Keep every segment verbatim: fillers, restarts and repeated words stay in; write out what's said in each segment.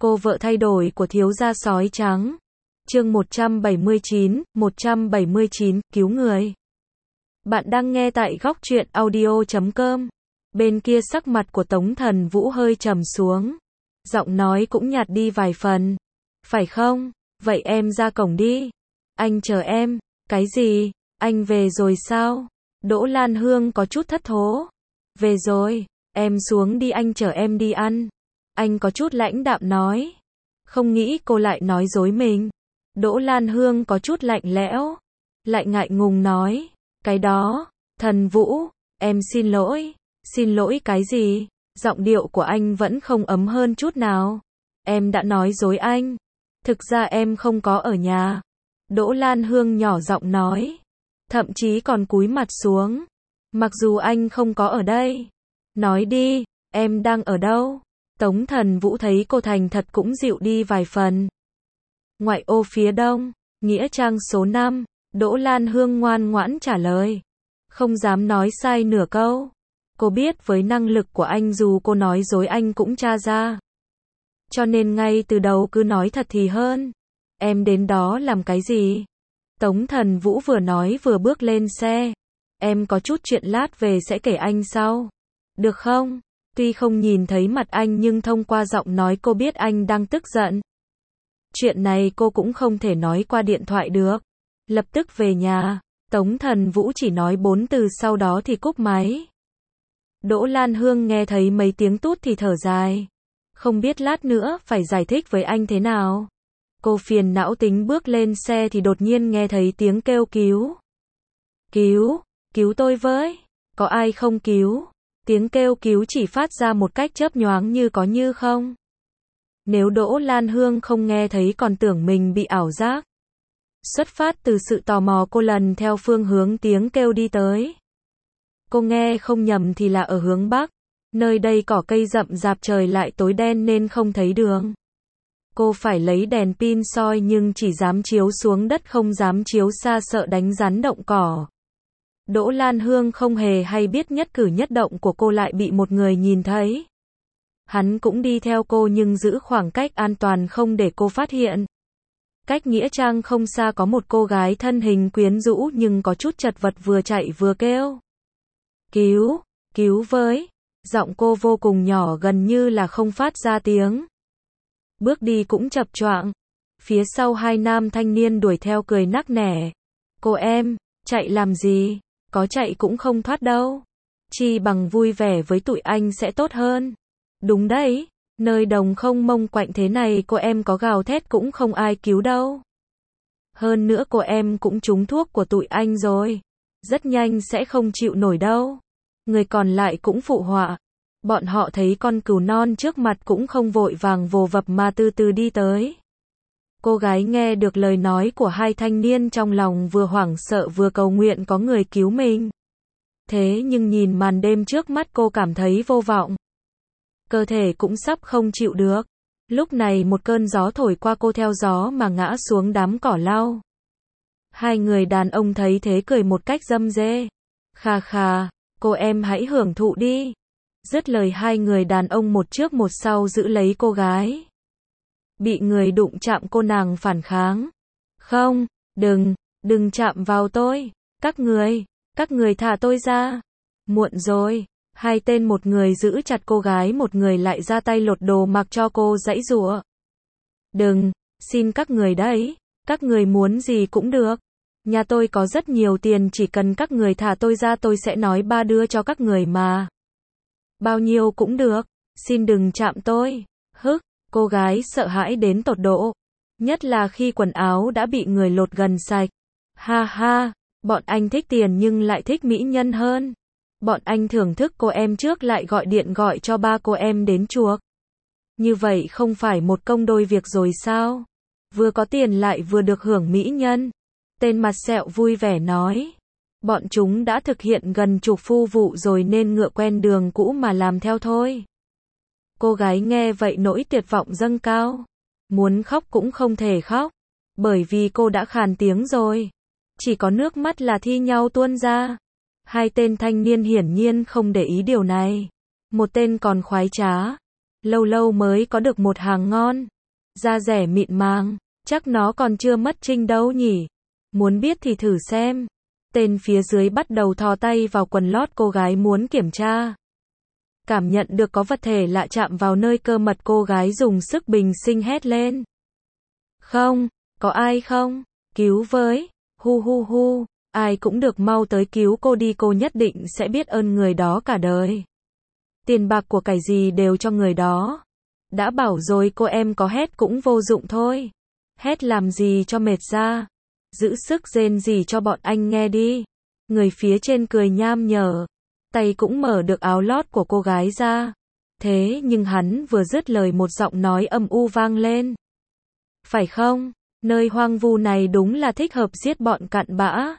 Cô vợ thay đổi của thiếu gia sói trắng. Chương một trăm bảy mươi chín, một trăm bảy mươi chín, cứu người. Bạn đang nghe tại góc truyện audio chấm com. Bên kia sắc mặt của Tống Thần Vũ hơi trầm xuống. Giọng nói cũng nhạt đi vài phần. Phải không? Vậy em ra cổng đi. Anh chờ em. Cái gì? Anh về rồi sao? Đỗ Lan Hương có chút thất thố. Về rồi. Em xuống đi, anh chở em đi ăn. Anh có chút lãnh đạm nói. Không nghĩ cô lại nói dối mình. Đỗ Lan Hương có chút lạnh lẽo. Lại ngại ngùng nói. Cái đó, Thần Vũ, em xin lỗi. Xin lỗi cái gì? Giọng điệu của anh vẫn không ấm hơn chút nào. Em đã nói dối anh. Thực ra em không có ở nhà. Đỗ Lan Hương nhỏ giọng nói. Thậm chí còn cúi mặt xuống. Mặc dù anh không có ở đây. Nói đi, em đang ở đâu? Tống Thần Vũ thấy cô thành thật cũng dịu đi vài phần. Ngoại ô phía đông, nghĩa trang số năm, Đỗ Lan Hương ngoan ngoãn trả lời. Không dám nói sai nửa câu. Cô biết với năng lực của anh dù cô nói dối anh cũng tra ra. Cho nên ngay từ đầu cứ nói thật thì hơn. Em đến đó làm cái gì? Tống Thần Vũ vừa nói vừa bước lên xe. Em có chút chuyện lát về sẽ kể anh sau. Được không? Tuy không nhìn thấy mặt anh nhưng thông qua giọng nói cô biết anh đang tức giận. Chuyện này cô cũng không thể nói qua điện thoại được. Lập tức về nhà. Tống Thần Vũ chỉ nói bốn từ sau đó thì cúp máy. Đỗ Lan Hương nghe thấy mấy tiếng tút thì thở dài. Không biết lát nữa phải giải thích với anh thế nào. Cô phiền não tính bước lên xe thì đột nhiên nghe thấy tiếng kêu cứu. Cứu, cứu tôi với. Có ai không cứu? Tiếng kêu cứu chỉ phát ra một cách chớp nhoáng như có như không. Nếu Đỗ Lan Hương không nghe thấy còn tưởng mình bị ảo giác. Xuất phát từ sự tò mò cô lần theo phương hướng tiếng kêu đi tới. Cô nghe không nhầm thì là ở hướng bắc. Nơi đây cỏ cây rậm rạp, trời lại tối đen nên không thấy đường. Cô phải lấy đèn pin soi nhưng chỉ dám chiếu xuống đất không dám chiếu xa sợ đánh rắn động cỏ. Đỗ Lan Hương không hề hay biết nhất cử nhất động của cô lại bị một người nhìn thấy. Hắn cũng đi theo cô nhưng giữ khoảng cách an toàn không để cô phát hiện. Cách nghĩa trang không xa có một cô gái thân hình quyến rũ nhưng có chút chật vật vừa chạy vừa kêu. Cứu, cứu với. Giọng cô vô cùng nhỏ gần như là không phát ra tiếng. Bước đi cũng chập choạng. Phía sau hai nam thanh niên đuổi theo cười nắc nẻ. Cô em, chạy làm gì? Có chạy cũng không thoát đâu. Chi bằng vui vẻ với tụi anh sẽ tốt hơn. Đúng đấy, nơi đồng không mông quạnh thế này cô em có gào thét cũng không ai cứu đâu. Hơn nữa cô em cũng trúng thuốc của tụi anh rồi. Rất nhanh sẽ không chịu nổi đâu. Người còn lại cũng phụ họa. Bọn họ thấy con cừu non trước mặt cũng không vội vàng vồ vập mà từ từ đi tới. Cô gái nghe được lời nói của hai thanh niên trong lòng vừa hoảng sợ vừa cầu nguyện có người cứu mình. Thế nhưng nhìn màn đêm trước mắt cô cảm thấy vô vọng. Cơ thể cũng sắp không chịu được. Lúc này một cơn gió thổi qua cô theo gió mà ngã xuống đám cỏ lau. Hai người đàn ông thấy thế cười một cách râm rê. Khà khà, cô em hãy hưởng thụ đi. Dứt lời hai người đàn ông một trước một sau giữ lấy cô gái. Bị người đụng chạm cô nàng phản kháng. Không, đừng, đừng chạm vào tôi. Các người, các người thả tôi ra. Muộn rồi. Hai tên, một người giữ chặt cô gái, một người lại ra tay lột đồ mặc cho cô giãy giụa. Đừng, xin các người đấy. Các người muốn gì cũng được. Nhà tôi có rất nhiều tiền, chỉ cần các người thả tôi ra tôi sẽ nói ba đưa cho các người mà. Bao nhiêu cũng được. Xin đừng chạm tôi. Hức. Cô gái sợ hãi đến tột độ. Nhất là khi quần áo đã bị người lột gần sạch. Ha ha, bọn anh thích tiền nhưng lại thích mỹ nhân hơn. Bọn anh thưởng thức cô em trước lại gọi điện gọi cho ba cô em đến chuộc. Như vậy không phải một công đôi việc rồi sao? Vừa có tiền lại vừa được hưởng mỹ nhân. Tên mặt sẹo vui vẻ nói. Bọn chúng đã thực hiện gần chục phu vụ rồi nên ngựa quen đường cũ mà làm theo thôi. Cô gái nghe vậy nỗi tuyệt vọng dâng cao. Muốn khóc cũng không thể khóc. Bởi vì cô đã khàn tiếng rồi. Chỉ có nước mắt là thi nhau tuôn ra. Hai tên thanh niên hiển nhiên không để ý điều này. Một tên còn khoái trá. lâu lâu mới có được một hàng ngon. Da rẻ mịn màng, chắc nó còn chưa mất trinh đâu nhỉ. Muốn biết thì thử xem. Tên phía dưới bắt đầu thò tay vào quần lót cô gái muốn kiểm tra. Cảm nhận được có vật thể lạ chạm vào nơi cơ mật, cô gái dùng sức bình sinh hét lên. Không, có ai không? Cứu với, hu hu hu, ai cũng được, mau tới cứu cô đi, cô nhất định sẽ biết ơn người đó cả đời. Tiền bạc của cải gì đều cho người đó. Đã bảo rồi cô em có hét cũng vô dụng thôi. Hét làm gì cho mệt ra. Giữ sức rên rỉ cho bọn anh nghe đi. Người phía trên cười nham nhở. Tay cũng mở được áo lót của cô gái ra. Thế nhưng hắn vừa dứt lời một giọng nói âm u vang lên. Phải không? Nơi hoang vu này đúng là thích hợp giết bọn cặn bã.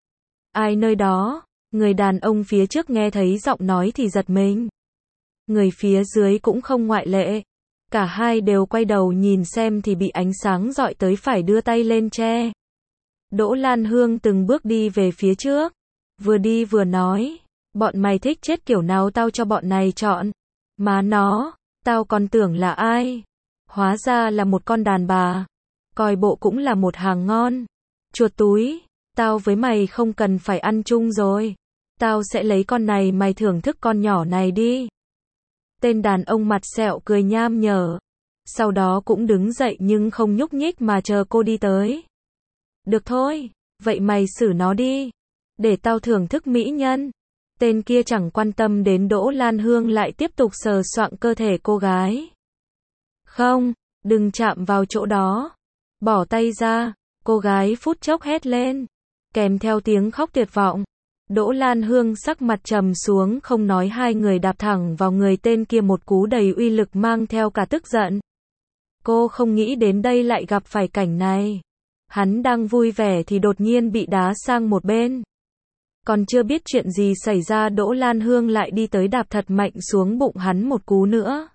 Ai nơi đó? Người đàn ông phía trước nghe thấy giọng nói thì giật mình. Người phía dưới cũng không ngoại lệ. Cả hai đều quay đầu nhìn xem thì bị ánh sáng dọi tới, phải đưa tay lên che. Đỗ Lan Hương từng bước đi về phía trước. Vừa đi vừa nói. Bọn mày thích chết kiểu nào tao cho bọn này chọn. Má nó, tao còn tưởng là ai. Hóa ra là một con đàn bà. Coi bộ cũng là một hàng ngon. Chuột túi, tao với mày không cần phải ăn chung rồi. Tao sẽ lấy con này, mày thưởng thức con nhỏ này đi. Tên đàn ông mặt sẹo cười nham nhở. Sau đó cũng đứng dậy nhưng không nhúc nhích mà chờ cô đi tới. Được thôi, vậy mày xử nó đi. Để tao thưởng thức mỹ nhân. Tên kia chẳng quan tâm đến Đỗ Lan Hương, lại tiếp tục sờ soạng cơ thể cô gái. Không, đừng chạm vào chỗ đó. Bỏ tay ra, cô gái phút chốc hét lên. Kèm theo tiếng khóc tuyệt vọng. Đỗ Lan Hương sắc mặt trầm xuống không nói, hai người đạp thẳng vào người tên kia một cú đầy uy lực mang theo cả tức giận. Cô không nghĩ đến đây lại gặp phải cảnh này. Hắn đang vui vẻ thì đột nhiên bị đá sang một bên. Còn chưa biết chuyện gì xảy ra, Đỗ Lan Hương lại đi tới đạp thật mạnh xuống bụng hắn một cú nữa.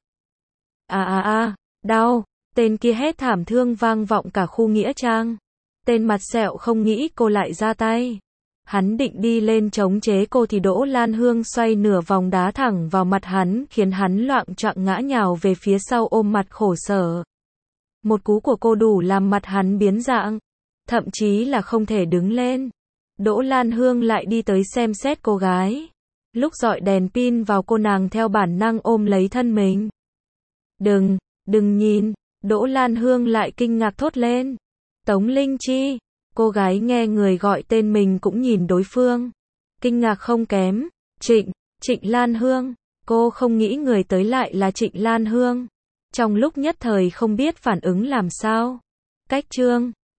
À à à, đau, tên kia hét thảm thương vang vọng cả khu nghĩa trang. Tên mặt sẹo không nghĩ cô lại ra tay. Hắn định đi lên chống chế cô thì Đỗ Lan Hương xoay nửa vòng đá thẳng vào mặt hắn, khiến hắn loạng choạng ngã nhào về phía sau ôm mặt khổ sở. Một cú của cô đủ làm mặt hắn biến dạng, thậm chí là không thể đứng lên. Đỗ Lan Hương lại đi tới xem xét cô gái. Lúc dọi đèn pin vào cô, nàng theo bản năng ôm lấy thân mình. Đừng, đừng nhìn, Đỗ Lan Hương lại kinh ngạc thốt lên. Tống Linh Chi, cô gái nghe người gọi tên mình cũng nhìn đối phương. Kinh ngạc không kém. Trịnh, Trịnh Lan Hương, cô không nghĩ người tới lại là Trịnh Lan Hương. Trong lúc nhất thời không biết phản ứng làm sao. Cách chương